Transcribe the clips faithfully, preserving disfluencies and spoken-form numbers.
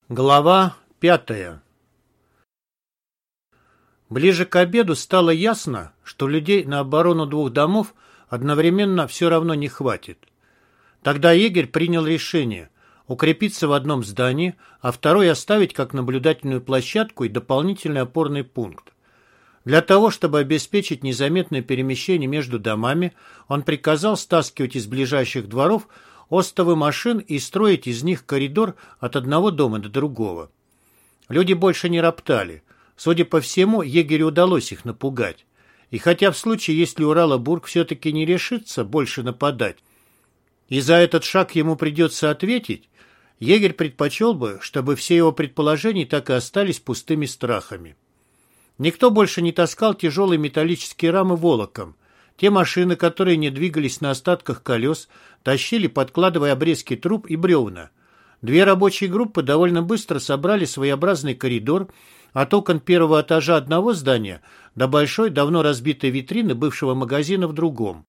Глава пятая. Ближе к обеду стало ясно, что людей на оборону двух домов одновременно все равно не хватит. Тогда егерь принял решение укрепиться в одном здании, а второй оставить как наблюдательную площадку и дополнительный опорный пункт. Для того, чтобы обеспечить незаметное перемещение между домами, он приказал стаскивать из ближайших дворов остовы машин и строить из них коридор от одного дома до другого. Люди больше не роптали. Судя по всему, егерю удалось их напугать. И хотя в случае, если Уралабург все-таки не решится больше нападать, и за этот шаг ему придется ответить, егерь предпочел бы, чтобы все его предположения так и остались пустыми страхами. Никто больше не таскал тяжелые металлические рамы волоком. Те машины, которые не двигались на остатках колес, тащили, подкладывая обрезки труб и бревна. Две рабочие группы довольно быстро собрали своеобразный коридор от окон первого этажа одного здания до большой, давно разбитой витрины бывшего магазина в другом.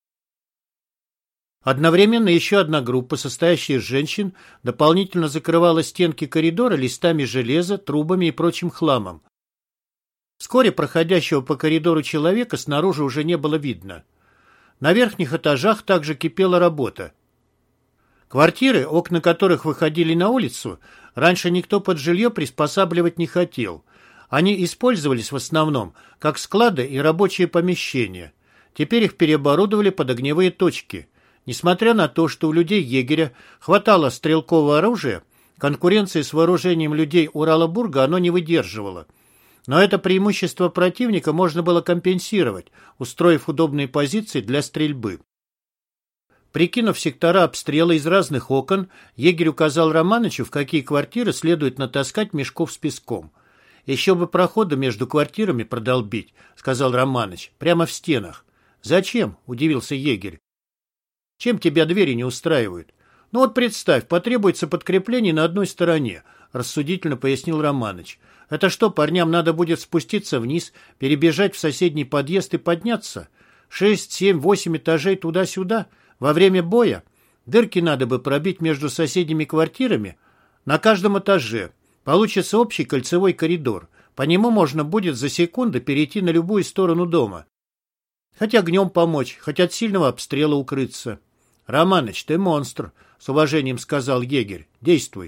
Одновременно еще одна группа, состоящая из женщин, дополнительно закрывала стенки коридора листами железа, трубами и прочим хламом. Вскоре проходящего по коридору человека снаружи уже не было видно. На верхних этажах также кипела работа. Квартиры, окна которых выходили на улицу, раньше никто под жилье приспосабливать не хотел. Они использовались в основном как склады и рабочие помещения. Теперь их переоборудовали под огневые точки. Несмотря на то, что у людей-егеря хватало стрелкового оружия, конкуренции с вооружением людей Уралабурга оно не выдерживало. Но это преимущество противника можно было компенсировать, устроив удобные позиции для стрельбы. Прикинув сектора обстрела из разных окон, егерь указал Романычу, в какие квартиры следует натаскать мешков с песком. «Еще бы проходы между квартирами продолбить», — сказал Романыч, — «прямо в стенах». «Зачем?» — удивился егерь. «Чем тебя двери не устраивают?» «Ну вот представь, потребуется подкрепление на одной стороне», — рассудительно пояснил Романыч. «Это что, парням надо будет спуститься вниз, перебежать в соседний подъезд и подняться? Шесть, семь, восемь этажей туда-сюда? Во время боя? Дырки надо бы пробить между соседними квартирами на каждом этаже. Получится общий кольцевой коридор. По нему можно будет за секунду перейти на любую сторону дома. Хоть огнем помочь, хоть от сильного обстрела укрыться». «Романыч, ты монстр», — с уважением сказал егерь. «Действуй».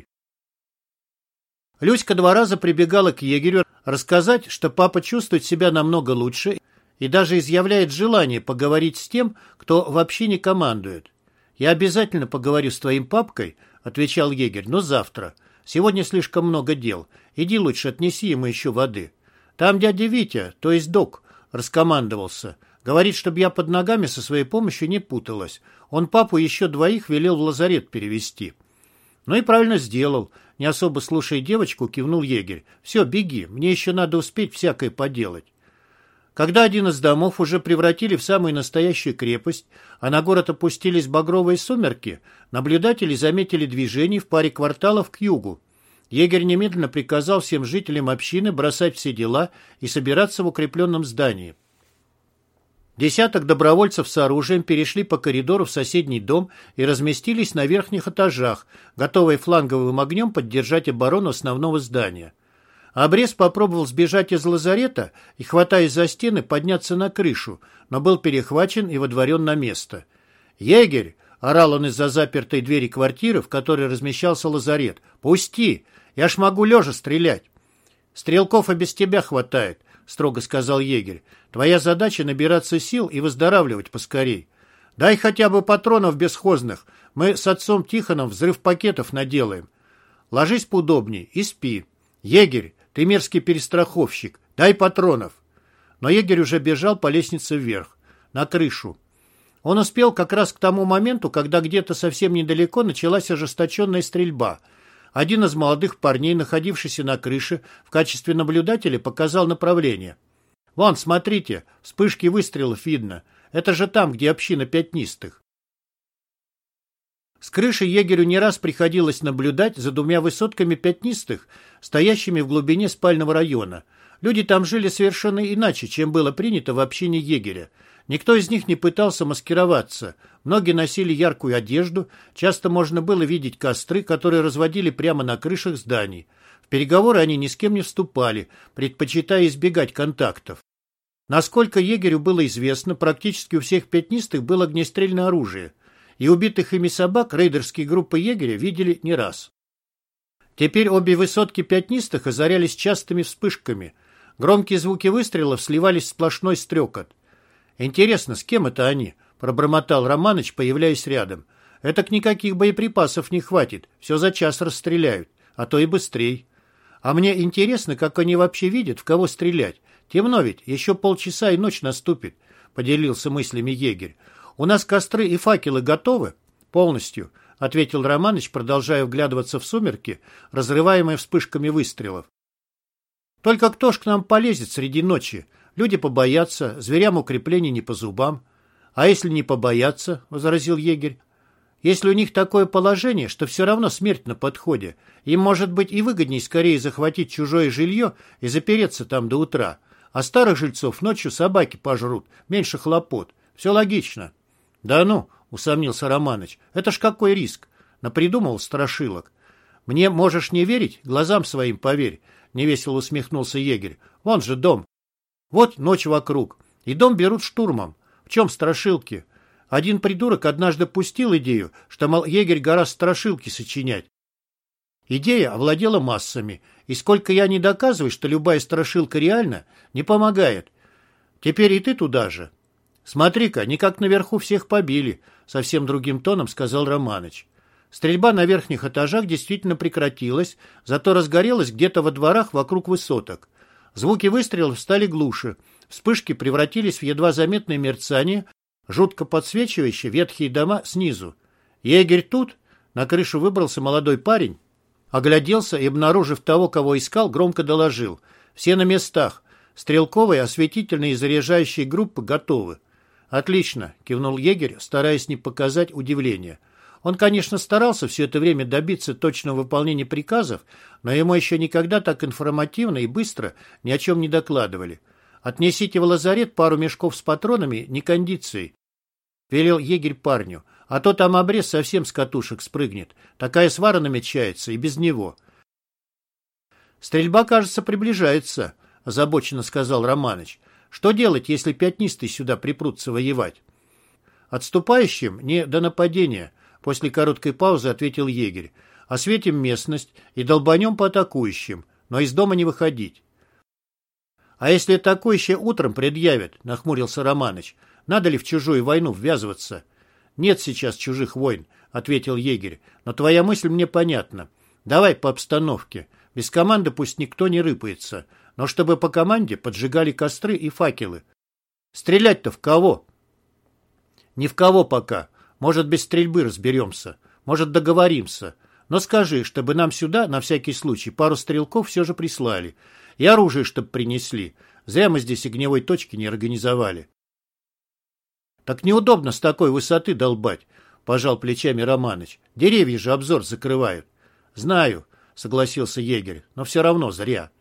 Люська два раза прибегала к егерю рассказать, что папа чувствует себя намного лучше и даже изъявляет желание поговорить с тем, кто вообще не командует. «Я обязательно поговорю с твоим папкой», — отвечал егерь, — «но завтра. Сегодня слишком много дел. Иди лучше отнеси ему еще воды». «Там дядя Витя, то есть док», — раскомандовался. «Говорит, чтобы я под ногами со своей помощью не путалась. Он папу еще двоих велел в лазарет перевезти». «Ну и правильно сделал», — не особо слушая девочку, кивнул егерь. «Все, беги, мне еще надо успеть всякое поделать». Когда один из домов уже превратили в самую настоящую крепость, а на город опустились багровые сумерки, наблюдатели заметили движение в паре кварталов к югу. Егерь немедленно приказал всем жителям общины бросать все дела и собираться в укрепленном здании. Десяток добровольцев с оружием перешли по коридору в соседний дом и разместились на верхних этажах, готовые фланговым огнем поддержать оборону основного здания. Обрез попробовал сбежать из лазарета и, хватаясь за стены, подняться на крышу, но был перехвачен и водворен на место. «Егерь!» — орал он из-за запертой двери квартиры, в которой размещался лазарет. «Пусти! Я ж могу лежа стрелять!» «Стрелков и без тебя хватает», — строго сказал егерь. «Твоя задача — набираться сил и выздоравливать поскорей. Дай хотя бы патронов бесхозных. Мы с отцом Тихоном взрыв пакетов наделаем. Ложись поудобней и спи. Егерь, ты мерзкий перестраховщик. Дай патронов». Но егерь уже бежал по лестнице вверх, на крышу. Он успел как раз к тому моменту, когда где-то совсем недалеко началась ожесточенная стрельба. Один из молодых парней, находившийся на крыше, в качестве наблюдателя показал направление. «Вон, смотрите, вспышки выстрелов видно. Это же там, где община пятнистых». С крыши егерю не раз приходилось наблюдать за двумя высотками пятнистых, стоящими в глубине спального района. Люди там жили совершенно иначе, чем было принято в общине егеря. Никто из них не пытался маскироваться. Многие носили яркую одежду, часто можно было видеть костры, которые разводили прямо на крышах зданий. В переговоры они ни с кем не вступали, предпочитая избегать контактов. Насколько егерю было известно, практически у всех пятнистых было огнестрельное оружие, и убитых ими собак рейдерские группы егеря видели не раз. Теперь обе высотки пятнистых озарялись частыми вспышками. Громкие звуки выстрелов сливались в сплошной стрекот. «Интересно, с кем это они?» — пробормотал Романыч, появляясь рядом. «Этак никаких боеприпасов не хватит, все за час расстреляют, а то и быстрей. А мне интересно, как они вообще видят, в кого стрелять. Темно ведь, еще полчаса и ночь наступит», — поделился мыслями егерь. «У нас костры и факелы готовы?» «Полностью», — ответил Романыч, продолжая вглядываться в сумерки, разрываемые вспышками выстрелов. «Только кто ж к нам полезет среди ночи? Люди побоятся, зверям укреплений не по зубам». «А если не побоятся?» — возразил егерь. «Если у них такое положение, что все равно смерть на подходе, им, может быть, и выгодней скорее захватить чужое жилье и запереться там до утра. А старых жильцов ночью собаки пожрут, меньше хлопот. Все логично». «Да ну», — усомнился Романыч, — «это ж какой риск? Напридумывал страшилок». «Мне можешь не верить, глазам своим поверь», — невесело усмехнулся егерь. «Вон же дом. Вот ночь вокруг. И дом берут штурмом. В чем страшилки? Один придурок однажды пустил идею, что, мол, егерь гораздо страшилки сочинять. Идея овладела массами, и сколько я не доказываю, что любая страшилка реальна, не помогает. Теперь и ты туда же». «Смотри-ка, никак наверху всех побили», — совсем другим тоном сказал Романыч. Стрельба на верхних этажах действительно прекратилась, зато разгорелась где-то во дворах вокруг высоток. Звуки выстрелов стали глуше, вспышки превратились в едва заметное мерцание, жутко подсвечивающие ветхие дома снизу. «Егерь тут?» На крышу выбрался молодой парень, огляделся и, обнаружив того, кого искал, громко доложил. «Все на местах. Стрелковые, осветительные и заряжающие группы готовы». «Отлично», — кивнул егерь, стараясь не показать удивления. Он, конечно, старался все это время добиться точного выполнения приказов, но ему еще никогда так информативно и быстро ни о чем не докладывали. «Отнесите в лазарет пару мешков с патронами не кондицией», — велел егерь парню, «а то там обрез совсем с катушек спрыгнет. Такая свара намечается и без него». «Стрельба, кажется, приближается», — озабоченно сказал Романыч. «Что делать, если пятнистые сюда припрутся воевать?» «Отступающим не до нападения», — после короткой паузы ответил егерь. «Осветим местность и долбанем по атакующим, но из дома не выходить». «А если атакующие утром предъявят?» — нахмурился Романыч. «Надо ли в чужую войну ввязываться?» «Нет сейчас чужих войн», — ответил егерь. «Но твоя мысль мне понятна. Давай по обстановке. Без команды пусть никто не рыпается, но чтобы по команде поджигали костры и факелы. Стрелять-то в кого?» «Ни в кого пока. Может, без стрельбы разберемся. Может, договоримся. Но скажи, чтобы нам сюда, на всякий случай, пару стрелков все же прислали. И оружие, чтобы принесли. Зря мы здесь огневой точки не организовали». «Так неудобно с такой высоты долбать», — пожал плечами Романыч. «Деревья же обзор закрывают». «Знаю», — согласился егерь, — «но все равно зря».